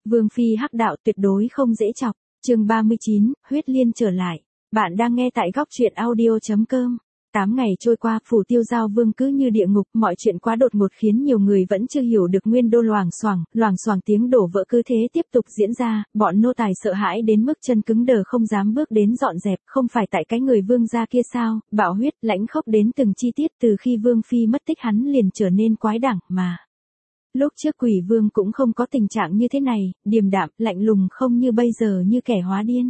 Vương phi hắc đạo tuyệt đối không dễ chọc. Chương 39, huyết liên trở lại. Bạn đang nghe tại góc truyện audio.com. 8 ngày trôi qua, phủ Tiêu Giao Vương cứ như địa ngục, mọi chuyện quá đột ngột khiến nhiều người vẫn chưa hiểu được nguyên đô. Loảng xoảng tiếng đổ vỡ cứ thế tiếp tục diễn ra, bọn nô tài sợ hãi đến mức chân cứng đờ không dám bước đến dọn dẹp, không phải tại cái người vương gia kia sao, bạo huyết, lãnh khốc đến từng chi tiết, từ khi Vương phi mất tích hắn liền trở nên quái đản mà. Lúc trước Quỷ Vương cũng không có tình trạng như thế này, điềm đạm, lạnh lùng không như bây giờ như kẻ hóa điên.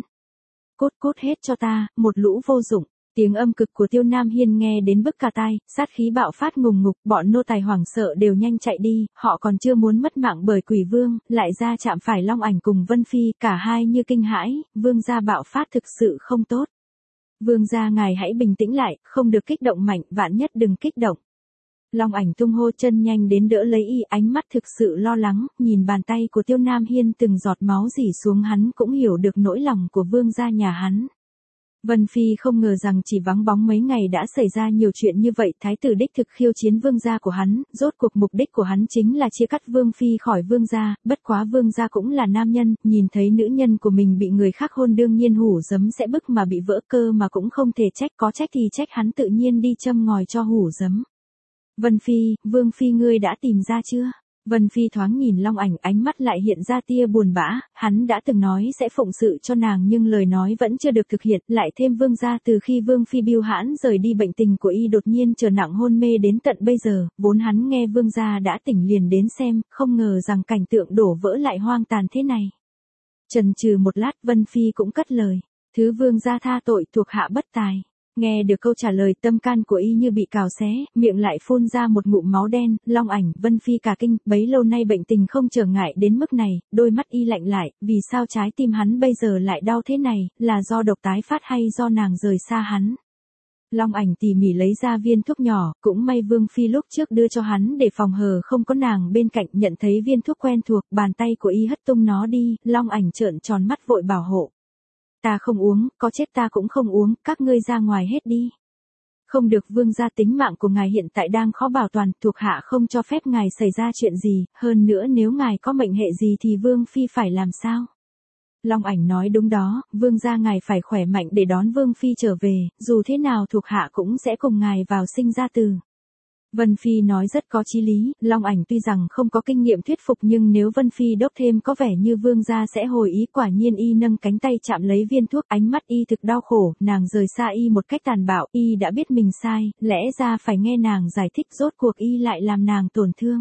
Cút hết cho ta, một lũ vô dụng. Tiếng âm cực của Tiêu Nam Hiên nghe đến bức cả tai, sát khí bạo phát ngùng ngục, bọn nô tài hoảng sợ đều nhanh chạy đi, họ còn chưa muốn mất mạng bởi Quỷ Vương, lại ra chạm phải Long Ảnh cùng Vân Phi, cả hai như kinh hãi, vương gia bạo phát thực sự không tốt. Vương gia ngài hãy bình tĩnh lại, không được kích động mạnh, vạn nhất đừng kích động. Long Ảnh tung hô chân nhanh đến đỡ lấy y, ánh mắt thực sự lo lắng, nhìn bàn tay của Tiêu Nam Hiên từng giọt máu rỉ xuống hắn cũng hiểu được nỗi lòng của vương gia nhà hắn. Vân Phi không ngờ rằng chỉ vắng bóng mấy ngày đã xảy ra nhiều chuyện như vậy, thái tử đích thực khiêu chiến vương gia của hắn, rốt cuộc mục đích của hắn chính là chia cắt Vương Phi khỏi vương gia, bất quá vương gia cũng là nam nhân, nhìn thấy nữ nhân của mình bị người khác hôn đương nhiên hủ giấm sẽ bức mà bị vỡ cơ mà cũng không thể trách, có trách thì trách hắn tự nhiên đi châm ngòi cho hủ giấm. Vân Phi, Vương Phi ngươi đã tìm ra chưa? Vân Phi thoáng nhìn Long Ảnh, ánh mắt lại hiện ra tia buồn bã, hắn đã từng nói sẽ phụng sự cho nàng nhưng lời nói vẫn chưa được thực hiện, lại thêm vương gia từ khi Vương Phi bưu hãn rời đi bệnh tình của y đột nhiên trở nặng hôn mê đến tận bây giờ, vốn hắn nghe vương gia đã tỉnh liền đến xem, không ngờ rằng cảnh tượng đổ vỡ lại hoang tàn thế này. Chần chừ một lát Vân Phi cũng cất lời, thứ vương gia tha tội thuộc hạ bất tài. Nghe được câu trả lời tâm can của y như bị cào xé, miệng lại phun ra một ngụm máu đen, Long Ảnh, Vân Phi cả kinh, bấy lâu nay bệnh tình không trở ngại đến mức này, đôi mắt y lạnh lại, vì sao trái tim hắn bây giờ lại đau thế này, là do độc tái phát hay do nàng rời xa hắn. Long Ảnh tỉ mỉ lấy ra viên thuốc nhỏ, cũng may Vương Phi lúc trước đưa cho hắn để phòng hờ không có nàng bên cạnh, nhận thấy viên thuốc quen thuộc, bàn tay của y hất tung nó đi, Long Ảnh trợn tròn mắt vội bảo hộ. Ta không uống, có chết ta cũng không uống, các ngươi ra ngoài hết đi. Không được vương gia, tính mạng của ngài hiện tại đang khó bảo toàn, thuộc hạ không cho phép ngài xảy ra chuyện gì, hơn nữa nếu ngài có mệnh hệ gì thì Vương Phi phải làm sao? Long Ảnh nói đúng đó, vương gia ngài phải khỏe mạnh để đón Vương Phi trở về, dù thế nào thuộc hạ cũng sẽ cùng ngài vào sinh ra tử. Vân Phi nói rất có chí lý, Long Ảnh tuy rằng không có kinh nghiệm thuyết phục nhưng nếu Vân Phi đốc thêm có vẻ như vương gia sẽ hồi ý, quả nhiên y nâng cánh tay chạm lấy viên thuốc, ánh mắt y thực đau khổ, nàng rời xa y một cách tàn bạo, y đã biết mình sai, lẽ ra phải nghe nàng giải thích, rốt cuộc y lại làm nàng tổn thương.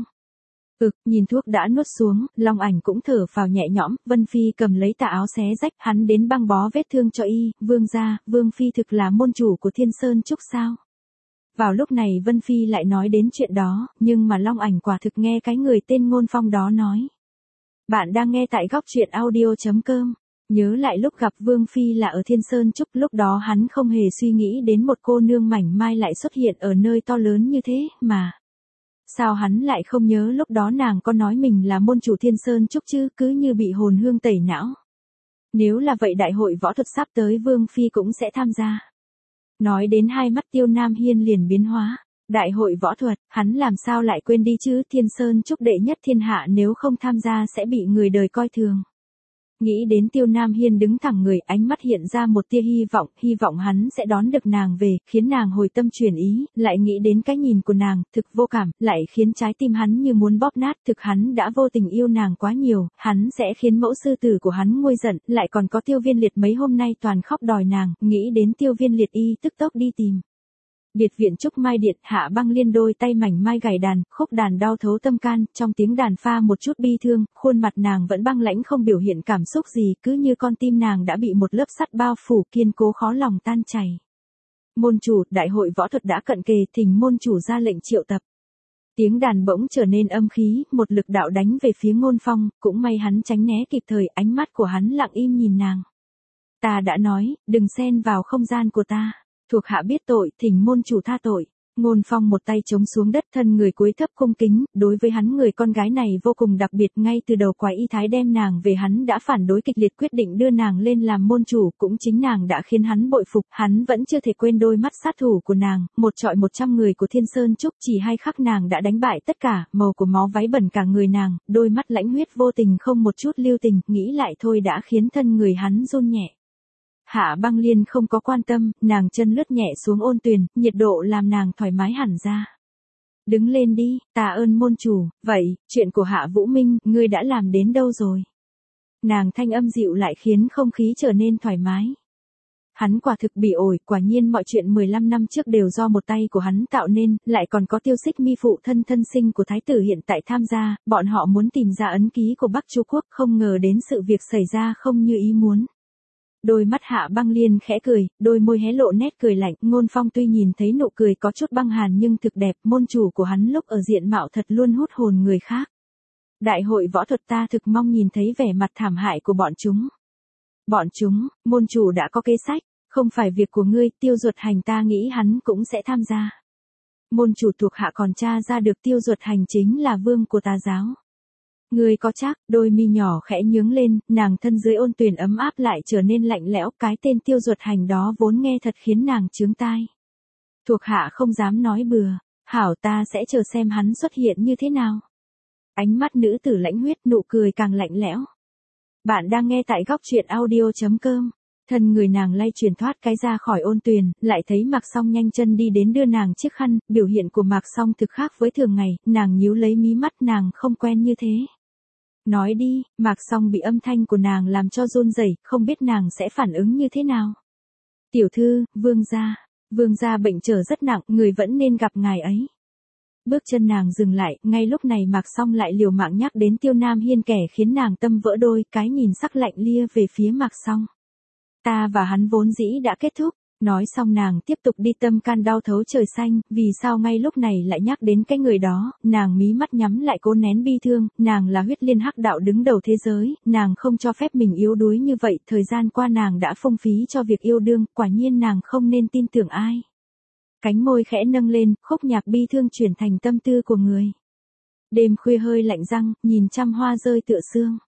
Nhìn thuốc đã nuốt xuống, Long Ảnh cũng thở phào nhẹ nhõm, Vân Phi cầm lấy tà áo xé rách, hắn đến băng bó vết thương cho y, vương gia, Vương Phi thực là môn chủ của Thiên Sơn Trúc sao? Vào lúc này Vân Phi lại nói đến chuyện đó, nhưng mà Long Ảnh quả thực nghe cái người tên Ngôn Phong đó nói. Bạn đang nghe tại góc truyện audio.com. Nhớ lại lúc gặp Vương Phi là ở Thiên Sơn Trúc, lúc đó hắn không hề suy nghĩ đến một cô nương mảnh mai lại xuất hiện ở nơi to lớn như thế, mà. Sao hắn lại không nhớ lúc đó nàng có nói mình là môn chủ Thiên Sơn Trúc chứ, cứ như bị hồn hương tẩy não. Nếu là vậy đại hội võ thuật sắp tới Vương Phi cũng sẽ tham gia. Nói đến hai mắt Tiêu Nam Hiên liền biến hóa. Đại hội võ thuật, hắn làm sao lại quên đi chứ, Thiên Sơn Trúc đệ nhất thiên hạ nếu không tham gia sẽ bị người đời coi thường. Nghĩ đến Tiêu Nam Hiên đứng thẳng người, ánh mắt hiện ra một tia hy vọng hắn sẽ đón được nàng về, khiến nàng hồi tâm chuyển ý, lại nghĩ đến cái nhìn của nàng, thực vô cảm, lại khiến trái tim hắn như muốn bóp nát, thực hắn đã vô tình yêu nàng quá nhiều, hắn sẽ khiến mẫu sư tử của hắn nguôi giận, lại còn có Tiêu Viên Liệt mấy hôm nay toàn khóc đòi nàng, nghĩ đến Tiêu Viên Liệt y tức tốc đi tìm. Biệt viện Trúc Mai Điện, Hạ Băng Liên đôi tay mảnh mai gảy đàn, khúc đàn đau thấu tâm can, trong tiếng đàn pha một chút bi thương, khuôn mặt nàng vẫn băng lãnh không biểu hiện cảm xúc gì, cứ như con tim nàng đã bị một lớp sắt bao phủ, kiên cố khó lòng tan chảy. Môn chủ, đại hội võ thuật đã cận kề, thỉnh môn chủ ra lệnh triệu tập. Tiếng đàn bỗng trở nên âm khí, một lực đạo đánh về phía Ngôn Phong, cũng may hắn tránh né kịp thời, ánh mắt của hắn lặng im nhìn nàng. Ta đã nói, đừng xen vào không gian của ta. Thuộc hạ biết tội, thỉnh môn chủ tha tội. Ngôn Phong một tay chống xuống đất, thân người cúi thấp cung kính, đối với hắn người con gái này vô cùng đặc biệt, ngay từ đầu Quái Y Thái đem nàng về hắn đã phản đối kịch liệt, quyết định đưa nàng lên làm môn chủ, cũng chính nàng đã khiến hắn bội phục, hắn vẫn chưa thể quên đôi mắt sát thủ của nàng, một trọi 100 người của Thiên Sơn Trúc, chỉ 2 khắc nàng đã đánh bại tất cả, màu của máu váy bẩn cả người nàng, đôi mắt lãnh huyết vô tình không một chút lưu tình, nghĩ lại thôi đã khiến thân người hắn run nhẹ. Hạ Băng Liên không có quan tâm, nàng chân lướt nhẹ xuống ôn tuyền, nhiệt độ làm nàng thoải mái hẳn ra. Đứng lên đi, tạ ơn môn chủ, vậy, chuyện của Hạ Vũ Minh, ngươi đã làm đến đâu rồi? Nàng thanh âm dịu lại khiến không khí trở nên thoải mái. Hắn quả thực bị ổi, quả nhiên mọi chuyện 15 năm trước đều do một tay của hắn tạo nên, lại còn có Tiêu Xích Mi phụ thân thân sinh của thái tử hiện tại tham gia, bọn họ muốn tìm ra ấn ký của Bắc Chu Quốc, không ngờ đến sự việc xảy ra không như ý muốn. Đôi mắt Hạ Băng Liên khẽ cười, đôi môi hé lộ nét cười lạnh, Ngôn Phong tuy nhìn thấy nụ cười có chút băng hàn nhưng thực đẹp, môn chủ của hắn lúc ở diện mạo thật luôn hút hồn người khác. Đại hội võ thuật ta thực mong nhìn thấy vẻ mặt thảm hại của bọn chúng. Bọn chúng, môn chủ đã có kế sách, không phải việc của ngươi, Tiêu Duật Hành ta nghĩ hắn cũng sẽ tham gia. Môn chủ thuộc hạ còn tra ra được Tiêu Duật Hành chính là vương của tà giáo. Ngươi có chắc? Đôi mi nhỏ khẽ nhướng lên, nàng thân dưới ôn tuyền ấm áp lại trở nên lạnh lẽo, cái tên Tiêu Duật Hành đó vốn nghe thật khiến nàng chướng tai. Thuộc hạ không dám nói bừa, hảo ta sẽ chờ xem hắn xuất hiện như thế nào. Ánh mắt nữ tử lãnh huyết, nụ cười càng lạnh lẽo. Bạn đang nghe tại góc truyện audio.com. Thân người nàng lay chuyển thoát cái ra khỏi ôn tuyền, lại thấy Mạc Song nhanh chân đi đến đưa nàng chiếc khăn, biểu hiện của Mạc Song thực khác với thường ngày, nàng nhíu lấy mí mắt, nàng không quen như thế. Nói đi, Mạc Song bị âm thanh của nàng làm cho run rẩy, không biết nàng sẽ phản ứng như thế nào. Tiểu thư, vương gia bệnh trở rất nặng, người vẫn nên gặp ngài ấy. Bước chân nàng dừng lại, ngay lúc này Mạc Song lại liều mạng nhắc đến Tiêu Nam Hiên, kẻ khiến nàng tâm vỡ đôi, cái nhìn sắc lạnh lia về phía Mạc Song. Ta và hắn vốn dĩ đã kết thúc. Nói xong nàng tiếp tục đi, tâm can đau thấu trời xanh, vì sao ngay lúc này lại nhắc đến cái người đó, nàng mí mắt nhắm lại cố nén bi thương, nàng là huyết liên hắc đạo đứng đầu thế giới, nàng không cho phép mình yếu đuối như vậy, thời gian qua nàng đã phung phí cho việc yêu đương, quả nhiên nàng không nên tin tưởng ai. Cánh môi khẽ nâng lên, khúc nhạc bi thương chuyển thành tâm tư của người. Đêm khuya hơi lạnh răng, nhìn trăm hoa rơi tựa sương.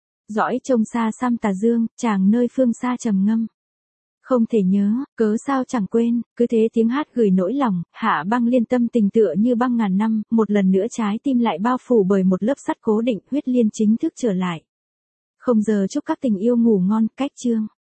Dõi trông xa xăm tà dương, chàng nơi phương xa trầm ngâm. Không thể nhớ, cớ sao chẳng quên, cứ thế tiếng hát gửi nỗi lòng, Hạ Băng Liên tâm tình tựa như băng ngàn năm, một lần nữa trái tim lại bao phủ bởi một lớp sắt cố định, huyết liên chính thức trở lại. Không giờ chúc các tình yêu ngủ ngon, cách chương.